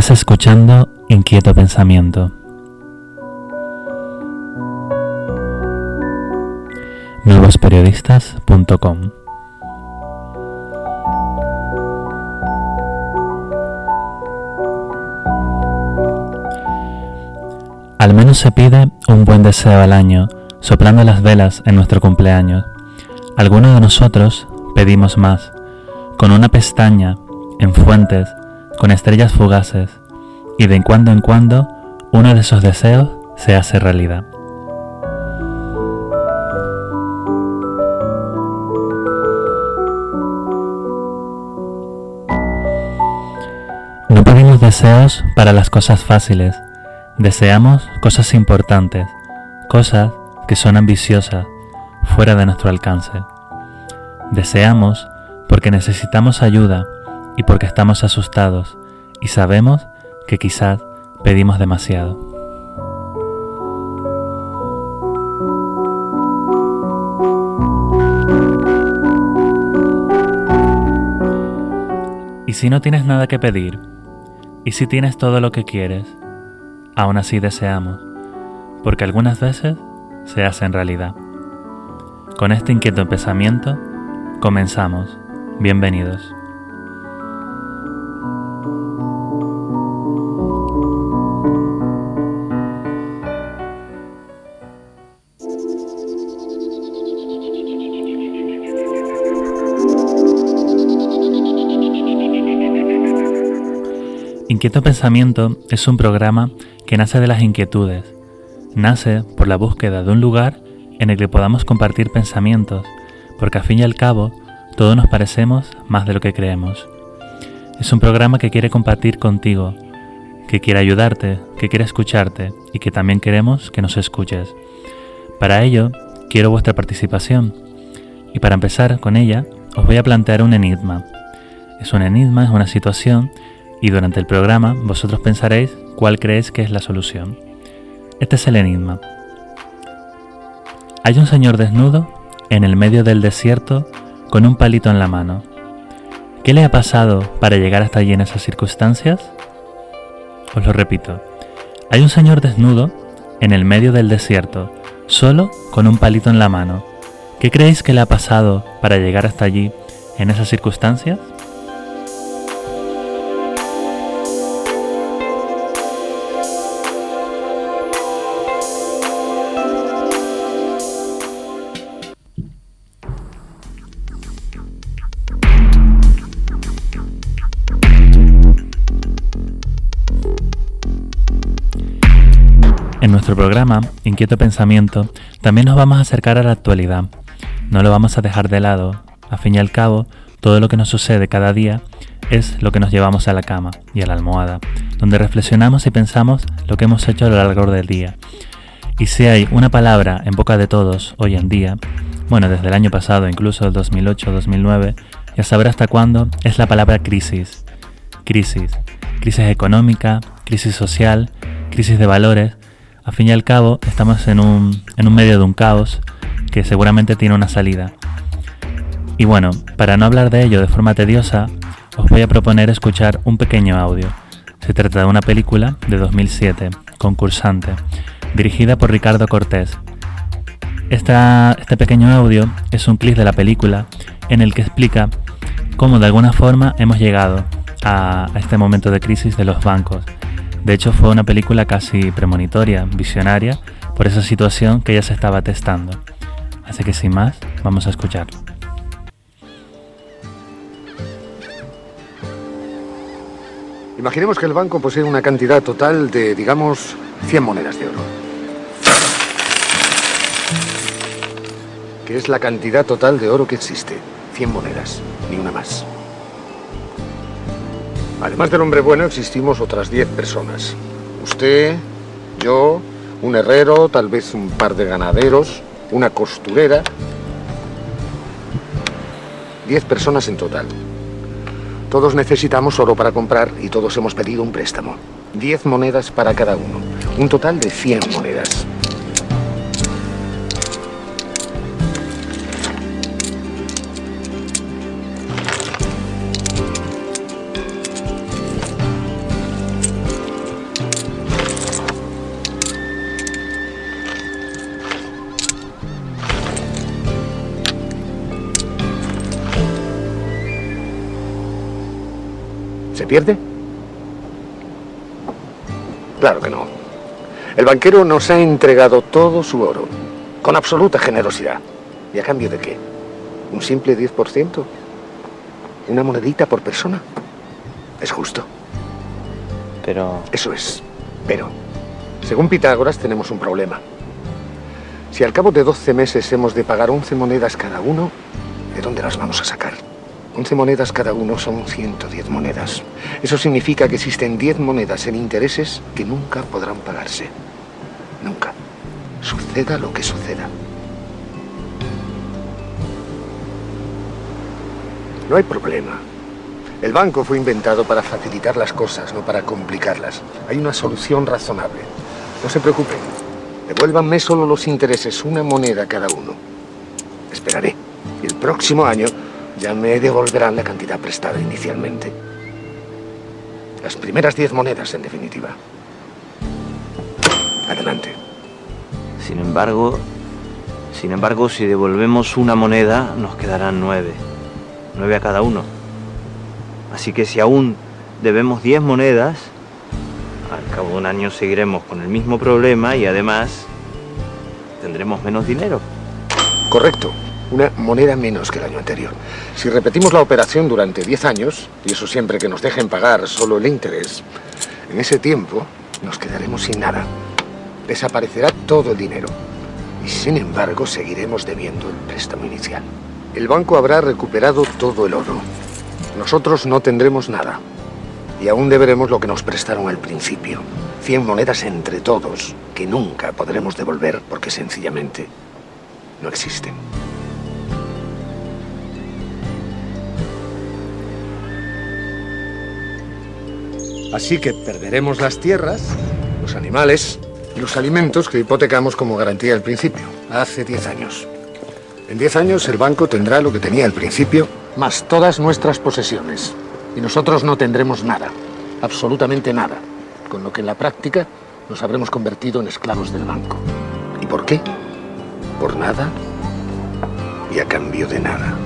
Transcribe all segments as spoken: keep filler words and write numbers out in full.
Estás escuchando Inquieto Pensamiento. nuevos periodistas punto com. Al menos se pide un buen deseo al año, soplando las velas en nuestro cumpleaños. Algunos de nosotros pedimos más, con una pestaña, en fuentes, con estrellas fugaces, y de cuando en cuando uno de esos deseos se hace realidad. No pedimos deseos para las cosas fáciles, deseamos cosas importantes, cosas que son ambiciosas, fuera de nuestro alcance. Deseamos porque necesitamos ayuda y porque estamos asustados y sabemos que quizás pedimos demasiado. ¿Y si no tienes nada que pedir? ¿Y si tienes todo lo que quieres? Aún así deseamos, porque algunas veces se hacen realidad. Con este inquieto pensamiento, comenzamos. Bienvenidos. Inquieto Pensamiento es un programa que nace de las inquietudes, nace por la búsqueda de un lugar en el que podamos compartir pensamientos, porque al fin y al cabo todos nos parecemos más de lo que creemos. Es un programa que quiere compartir contigo, que quiere ayudarte, que quiere escucharte y que también queremos que nos escuches. Para ello, quiero vuestra participación y para empezar con ella os voy a plantear un enigma. Es un enigma, es una situación y durante el programa vosotros pensaréis cuál creéis que es la solución. Este es el enigma. Hay un señor desnudo en el medio del desierto con un palito en la mano. ¿Qué le ha pasado para llegar hasta allí en esas circunstancias? Os lo repito. Hay un señor desnudo en el medio del desierto, solo con un palito en la mano. ¿Qué creéis que le ha pasado para llegar hasta allí en esas circunstancias? En nuestro programa, Inquieto Pensamiento, también nos vamos a acercar a la actualidad. No lo vamos a dejar de lado. A fin y al cabo, todo lo que nos sucede cada día es lo que nos llevamos a la cama y a la almohada, donde reflexionamos y pensamos lo que hemos hecho a lo largo del día. Y si hay una palabra en boca de todos hoy en día, bueno, desde el año pasado, incluso el dos mil ocho, dos mil nueve, y a saber hasta cuándo, es la palabra crisis. Crisis. Crisis económica, crisis social, crisis de valores. Al fin y al cabo, estamos en un, en un medio de un caos que seguramente tiene una salida. Y bueno, para no hablar de ello de forma tediosa, os voy a proponer escuchar un pequeño audio. Se trata de una película de dos mil siete, Concursante, dirigida por Ricardo Cortés. Esta, este pequeño audio es un clip de la película en el que explica cómo de alguna forma hemos llegado a, a este momento de crisis de los bancos. De hecho, fue una película casi premonitoria, visionaria, por esa situación que ya se estaba testando. Así que sin más, vamos a escucharlo. Imaginemos que el banco posee una cantidad total de, digamos, cien monedas de oro. Que es la cantidad total de oro que existe. cien monedas, ni una más. Además del hombre bueno, existimos otras diez personas. Usted, yo, un herrero, tal vez un par de ganaderos, una costurera. Diez personas en total. Todos necesitamos oro para comprar y todos hemos pedido un préstamo. Diez monedas para cada uno. Un total de cien monedas. ¿Se pierde? Claro que no. El banquero nos ha entregado todo su oro, con absoluta generosidad. ¿Y a cambio de qué? ¿Un simple diez por ciento? ¿Una monedita por persona? Es justo. Pero... Eso es. Pero, según Pitágoras, tenemos un problema. Si al cabo de doce meses hemos de pagar once monedas cada uno, ¿de dónde las vamos a sacar? once monedas cada uno son ciento diez monedas. Eso significa que existen diez monedas en intereses que nunca podrán pagarse. Nunca. Suceda lo que suceda. No hay problema. El banco fue inventado para facilitar las cosas, no para complicarlas. Hay una solución razonable. No se preocupen. Devuélvanme solo los intereses, una moneda cada uno. Esperaré. Y el próximo año ya me devolverán la cantidad prestada inicialmente. Las primeras diez monedas, en definitiva. Adelante. Sin embargo, sin embargo, si devolvemos una moneda, nos quedarán nueve. Nueve a cada uno. Así que si aún debemos diez monedas, al cabo de un año seguiremos con el mismo problema y además tendremos menos dinero. Correcto. Una moneda menos que el año anterior. Si repetimos la operación durante diez años, y eso siempre que nos dejen pagar solo el interés, en ese tiempo nos quedaremos sin nada. Desaparecerá todo el dinero. Y sin embargo, seguiremos debiendo el préstamo inicial. El banco habrá recuperado todo el oro. Nosotros no tendremos nada. Y aún deberemos lo que nos prestaron al principio. Cien monedas entre todos, que nunca podremos devolver porque sencillamente no existen. Así que perderemos las tierras, los animales y los alimentos que hipotecamos como garantía al principio, hace diez años. En diez años el banco tendrá lo que tenía al principio, más todas nuestras posesiones. Y nosotros no tendremos nada, absolutamente nada, con lo que en la práctica nos habremos convertido en esclavos del banco. ¿Y por qué? Por nada y a cambio de nada.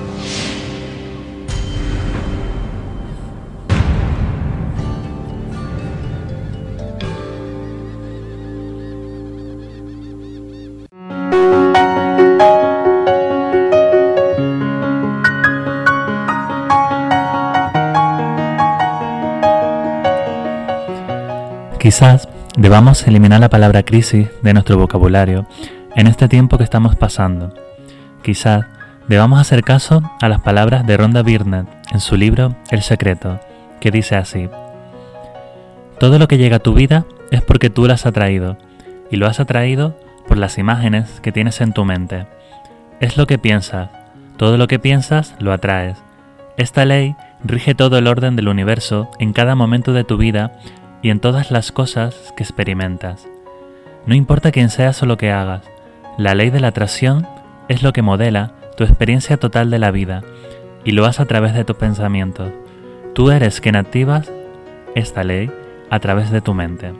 Quizás debamos eliminar la palabra crisis de nuestro vocabulario en este tiempo que estamos pasando. Quizás debamos hacer caso a las palabras de Rhonda Byrne en su libro El secreto, que dice así: todo lo que llega a tu vida es porque tú lo has atraído, y lo has atraído por las imágenes que tienes en tu mente. Es lo que piensas, todo lo que piensas lo atraes. Esta ley rige todo el orden del universo en cada momento de tu vida y en todas las cosas que experimentas. No importa quién seas o lo que hagas, la ley de la atracción es lo que modela tu experiencia total de la vida y lo haces a través de tus pensamientos. Tú eres quien activas esta ley a través de tu mente.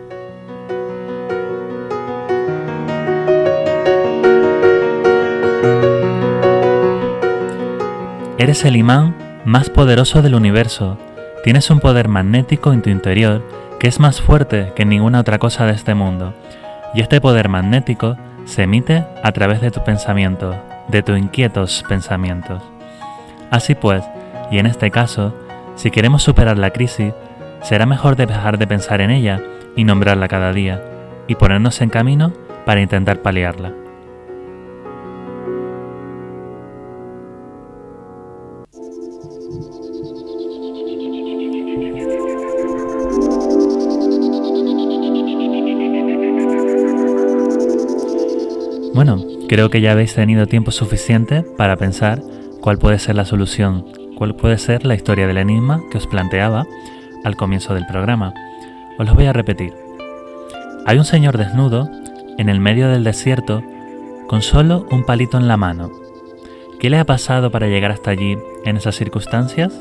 Eres el imán más poderoso del universo. Tienes un poder magnético en tu interior que es más fuerte que ninguna otra cosa de este mundo. Y este poder magnético se emite a través de tus pensamientos, de tus inquietos pensamientos. Así pues, y en este caso, si queremos superar la crisis, será mejor dejar de pensar en ella y nombrarla cada día, y ponernos en camino para intentar paliarla. Bueno, creo que ya habéis tenido tiempo suficiente para pensar cuál puede ser la solución, cuál puede ser la historia del enigma que os planteaba al comienzo del programa. Os lo voy a repetir. Hay un señor desnudo en el medio del desierto con solo un palito en la mano. ¿Qué le ha pasado para llegar hasta allí en esas circunstancias?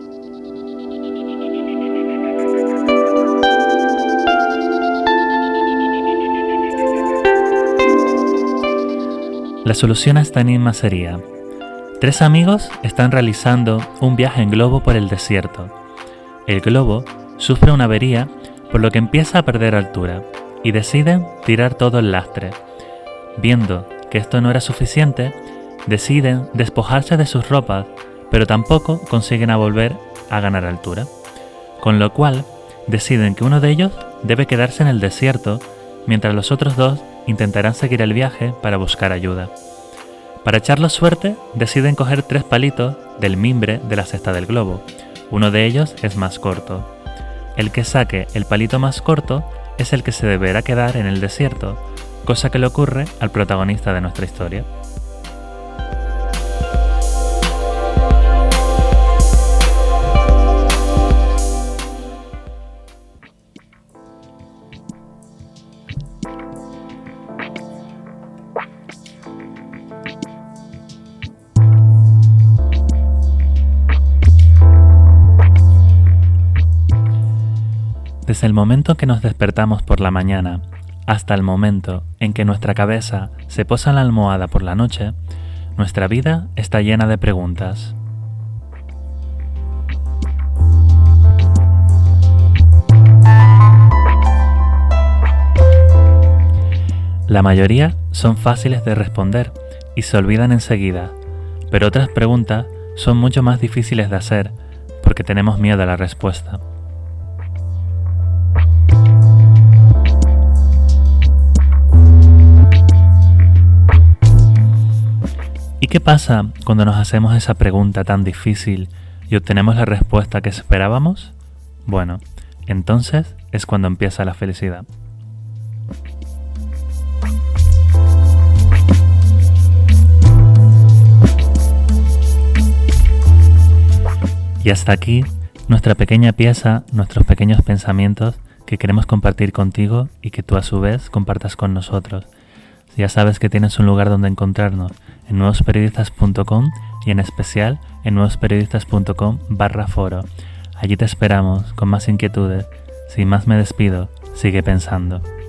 La solución a este enigma sería: tres amigos están realizando un viaje en globo por el desierto. El globo sufre una avería, por lo que empieza a perder altura y deciden tirar todo el lastre. Viendo que esto no era suficiente, deciden despojarse de sus ropas, pero tampoco consiguen a volver a ganar altura. Con lo cual, deciden que uno de ellos debe quedarse en el desierto, mientras los otros dos intentarán seguir el viaje para buscar ayuda. Para echarlos suerte, deciden coger tres palitos del mimbre de la cesta del globo. Uno de ellos es más corto. El que saque el palito más corto es el que se deberá quedar en el desierto, cosa que le ocurre al protagonista de nuestra historia. Desde el momento que nos despertamos por la mañana hasta el momento en que nuestra cabeza se posa en la almohada por la noche, nuestra vida está llena de preguntas. La mayoría son fáciles de responder y se olvidan enseguida, pero otras preguntas son mucho más difíciles de hacer porque tenemos miedo a la respuesta. ¿Y qué pasa cuando nos hacemos esa pregunta tan difícil y obtenemos la respuesta que esperábamos? Bueno, entonces es cuando empieza la felicidad. Y hasta aquí nuestra pequeña pieza, nuestros pequeños pensamientos que queremos compartir contigo y que tú a su vez compartas con nosotros. Ya sabes que tienes un lugar donde encontrarnos en nuevos periodistas punto com y en especial en nuevos periodistas punto com barra foro. Allí te esperamos con más inquietudes. Sin más me despido, sigue pensando.